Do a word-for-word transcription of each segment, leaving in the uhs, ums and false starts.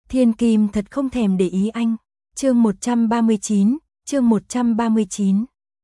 Thiên Kim thật không thèm để ý anh. Chương một trăm ba mươi chín, chương một trăm ba mươi chín.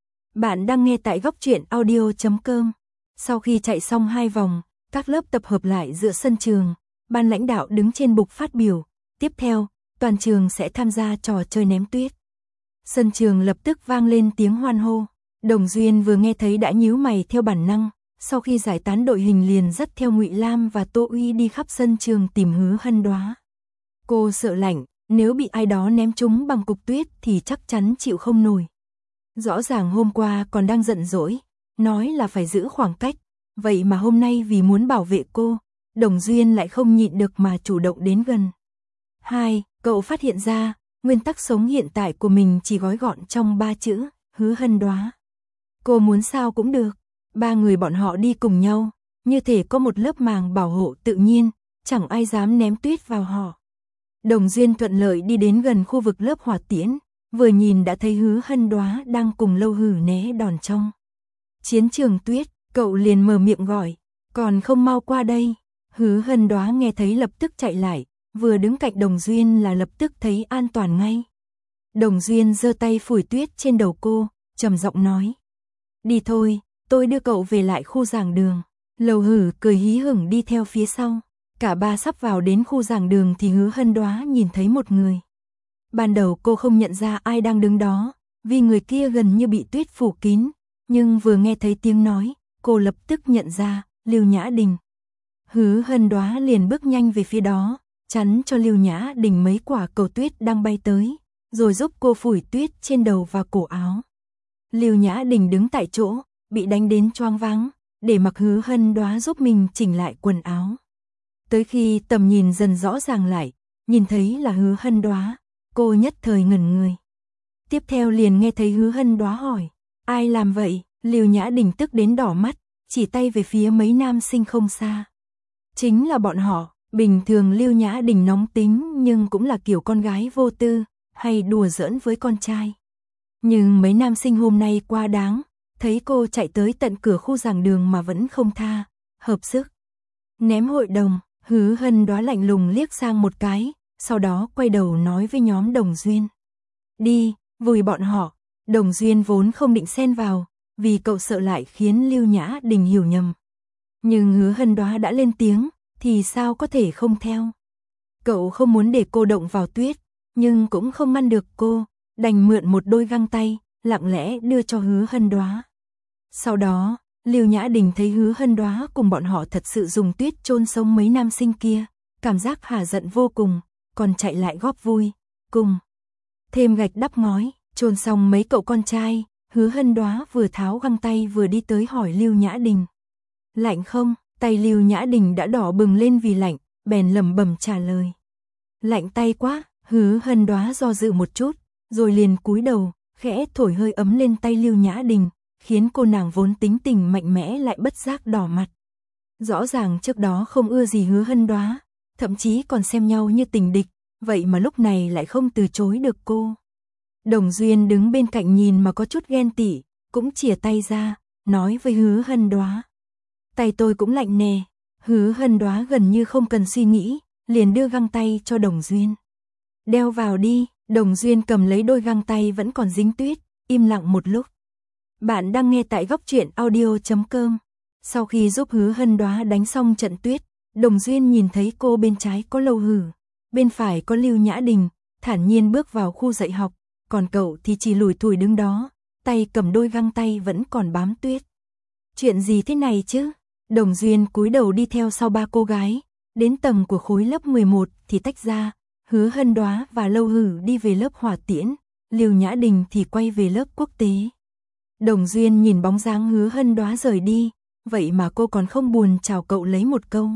Bạn đang nghe tại góc truyện audio chấm com. Sau khi chạy xong hai vòng, các lớp tập hợp lại giữa sân trường, ban lãnh đạo đứng trên bục phát biểu, tiếp theo, toàn trường sẽ tham gia trò chơi ném tuyết. Sân trường lập tức vang lên tiếng hoan hô. Đồng Duyên vừa nghe thấy đã nhíu mày theo bản năng, sau khi giải tán đội hình liền dắt theo Ngụy Lam và Tô Uy đi khắp sân trường tìm Hứa Hân Đóa. Cô sợ lạnh, nếu bị ai đó ném chúng bằng cục tuyết thì chắc chắn chịu không nổi. Rõ ràng hôm qua còn đang giận dỗi, nói là phải giữ khoảng cách, vậy mà hôm nay vì muốn bảo vệ cô, Đồng Duyên lại không nhịn được mà chủ động đến gần. Hai, cậu phát hiện ra, nguyên tắc sống hiện tại của mình chỉ gói gọn trong ba chữ, Hứa Hân Đóa. Cô muốn sao cũng được, ba người bọn họ đi cùng nhau, như thể có một lớp màng bảo hộ tự nhiên, chẳng ai dám ném tuyết vào họ. Đồng Duyên thuận lợi đi đến gần khu vực lớp hỏa tiễn, vừa nhìn đã thấy Hứa Hân Đóa đang cùng Lâu Hử né đòn trong chiến trường tuyết, cậu liền mở miệng gọi, còn không mau qua đây. Hứa Hân Đóa nghe thấy lập tức chạy lại, vừa đứng cạnh Đồng Duyên là lập tức thấy an toàn ngay. Đồng Duyên giơ tay phủi tuyết trên đầu cô, trầm giọng nói, đi thôi, tôi đưa cậu về lại khu giảng đường. Lâu Hử cười hí hửng đi theo phía sau. Cả ba sắp vào đến khu giảng đường thì Hứa Hân Đóa nhìn thấy một người. Ban đầu cô không nhận ra ai đang đứng đó, vì người kia gần như bị tuyết phủ kín, nhưng vừa nghe thấy tiếng nói, cô lập tức nhận ra, Lưu Nhã Đình. Hứa Hân Đóa liền bước nhanh về phía đó, chắn cho Lưu Nhã Đình mấy quả cầu tuyết đang bay tới, rồi giúp cô phủi tuyết trên đầu và cổ áo. Lưu Nhã Đình đứng tại chỗ, bị đánh đến choáng váng, để mặc Hứa Hân Đóa giúp mình chỉnh lại quần áo. Tới khi tầm nhìn dần rõ ràng lại, nhìn thấy là Hứa Hân Đóa, cô nhất thời ngẩn người. Tiếp theo liền nghe thấy Hứa Hân Đóa hỏi, ai làm vậy? Lưu Nhã Đình tức đến đỏ mắt, chỉ tay về phía mấy nam sinh không xa. Chính là bọn họ. Bình thường Lưu Nhã Đình nóng tính nhưng cũng là kiểu con gái vô tư, hay đùa giỡn với con trai. Nhưng mấy nam sinh hôm nay quá đáng, thấy cô chạy tới tận cửa khu giảng đường mà vẫn không tha, hợp sức ném hội đồng. Hứa Hân Đóa lạnh lùng liếc sang một cái, sau đó quay đầu nói với nhóm Đồng Duyên, đi, vùi bọn họ. Đồng Duyên vốn không định xen vào, vì cậu sợ lại khiến Lưu Nhã Đình hiểu nhầm. Nhưng Hứa Hân Đóa đã lên tiếng, thì sao có thể không theo. Cậu không muốn để cô động vào tuyết, nhưng cũng không ngăn được cô, đành mượn một đôi găng tay, lặng lẽ đưa cho Hứa Hân Đóa. Sau đó, Lưu Nhã Đình thấy Hứa Hân Đóa cùng bọn họ thật sự dùng tuyết chôn sống mấy nam sinh kia, cảm giác hả giận vô cùng, còn chạy lại góp vui, cùng thêm gạch đắp ngói, chôn xong mấy cậu con trai. Hứa Hân Đóa vừa tháo găng tay vừa đi tới hỏi Lưu Nhã Đình, lạnh không? Tay Lưu Nhã Đình đã đỏ bừng lên vì lạnh, bèn lẩm bẩm trả lời, lạnh tay quá. Hứa Hân Đóa do dự một chút, rồi liền cúi đầu, khẽ thổi hơi ấm lên tay Lưu Nhã Đình, khiến cô nàng vốn tính tình mạnh mẽ lại bất giác đỏ mặt. Rõ ràng trước đó không ưa gì Hứa Hân Đóa, thậm chí còn xem nhau như tình địch, vậy mà lúc này lại không từ chối được cô. Đồng Duyên đứng bên cạnh nhìn mà có chút ghen tị, cũng chìa tay ra, nói với Hứa Hân Đóa, tay tôi cũng lạnh nè. Hứa Hân Đóa gần như không cần suy nghĩ, liền đưa găng tay cho Đồng Duyên. Đeo vào đi. Đồng Duyên cầm lấy đôi găng tay vẫn còn dính tuyết, im lặng một lúc. Bạn đang nghe tại góc truyện audio chấm com. Sau khi giúp Hứa Hân Đóa đánh xong trận tuyết, Đồng Duyên nhìn thấy cô bên trái có Lâu Hử, bên phải có Lưu Nhã Đình, thản nhiên bước vào khu dạy học, còn cậu thì chỉ lủi thủi đứng đó, tay cầm đôi găng tay vẫn còn bám tuyết. Chuyện gì thế này chứ? Đồng Duyên cúi đầu đi theo sau ba cô gái, đến tầng của khối lớp mười một thì tách ra, Hứa Hân Đóa và Lâu Hử đi về lớp hỏa tiễn, Lưu Nhã Đình thì quay về lớp quốc tế. Đồng Duyên nhìn bóng dáng Hứa Hân Đóa rời đi, vậy mà cô còn không buồn chào cậu lấy một câu.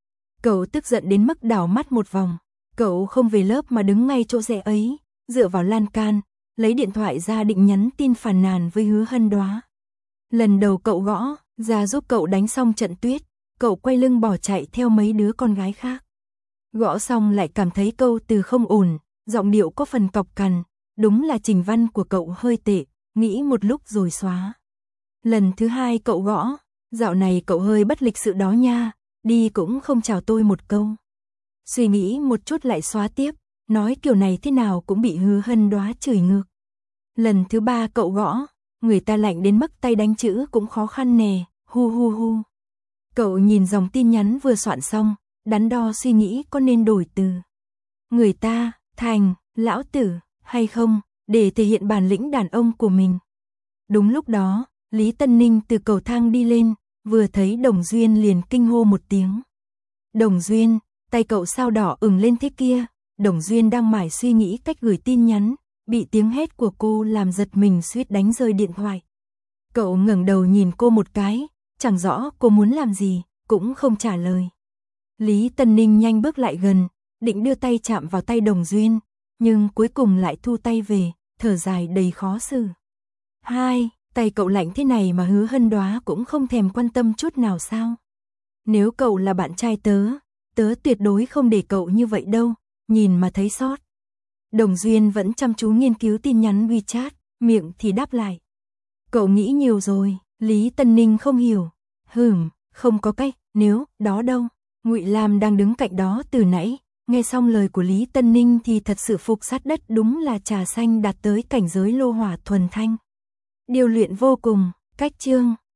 Cậu tức giận đến mức đảo mắt một vòng, cậu không về lớp mà đứng ngay chỗ rẽ ấy, dựa vào lan can, lấy điện thoại ra định nhắn tin phàn nàn với Hứa Hân Đóa. Lần đầu cậu gõ ra giúp cậu đánh xong trận tuyết, cậu quay lưng bỏ chạy theo mấy đứa con gái khác. Gõ xong lại cảm thấy câu từ không ổn, giọng điệu có phần cọc cằn, đúng là trình văn của cậu hơi tệ, nghĩ một lúc rồi xóa. Lần thứ hai cậu gõ, dạo này cậu hơi bất lịch sự đó nha, đi cũng không chào tôi một câu. Suy nghĩ một chút lại xóa tiếp, nói kiểu này thế nào cũng bị Hứa Hân Đoá chửi ngược. Lần thứ ba cậu gõ, người ta lạnh đến mức tay đánh chữ cũng khó khăn nè, hu hu hu. Cậu nhìn dòng tin nhắn vừa soạn xong, đắn đo suy nghĩ có nên đổi từ người ta thành lão tử hay không, để thể hiện bản lĩnh đàn ông của mình. Đúng lúc đó, Lý Tân Ninh từ cầu thang đi lên, vừa thấy Đồng Duyên liền kinh hô một tiếng. Đồng Duyên, tay cậu sao đỏ ửng lên thế kia? Đồng Duyên đang mải suy nghĩ cách gửi tin nhắn, bị tiếng hét của cô làm giật mình suýt đánh rơi điện thoại. Cậu ngẩng đầu nhìn cô một cái, chẳng rõ cô muốn làm gì, cũng không trả lời. Lý Tân Ninh nhanh bước lại gần, định đưa tay chạm vào tay Đồng Duyên, nhưng cuối cùng lại thu tay về, thở dài đầy khó xử. Hai, tay cậu lạnh thế này mà Hứa Hân Đoá cũng không thèm quan tâm chút nào sao? Nếu cậu là bạn trai tớ, tớ tuyệt đối không để cậu như vậy đâu, nhìn mà thấy sót. Đồng Duyên vẫn chăm chú nghiên cứu tin nhắn WeChat, miệng thì đáp lại. Cậu nghĩ nhiều rồi, Lý Tân Ninh không hiểu. Hừm, không có cách, nếu, đó đâu. Ngụy Lam đang đứng cạnh đó từ nãy, nghe xong lời của Lý Tân Ninh thì thật sự phục sát đất, đúng là trà xanh đạt tới cảnh giới lô hỏa thuần thanh. Điều luyện vô cùng, cách chương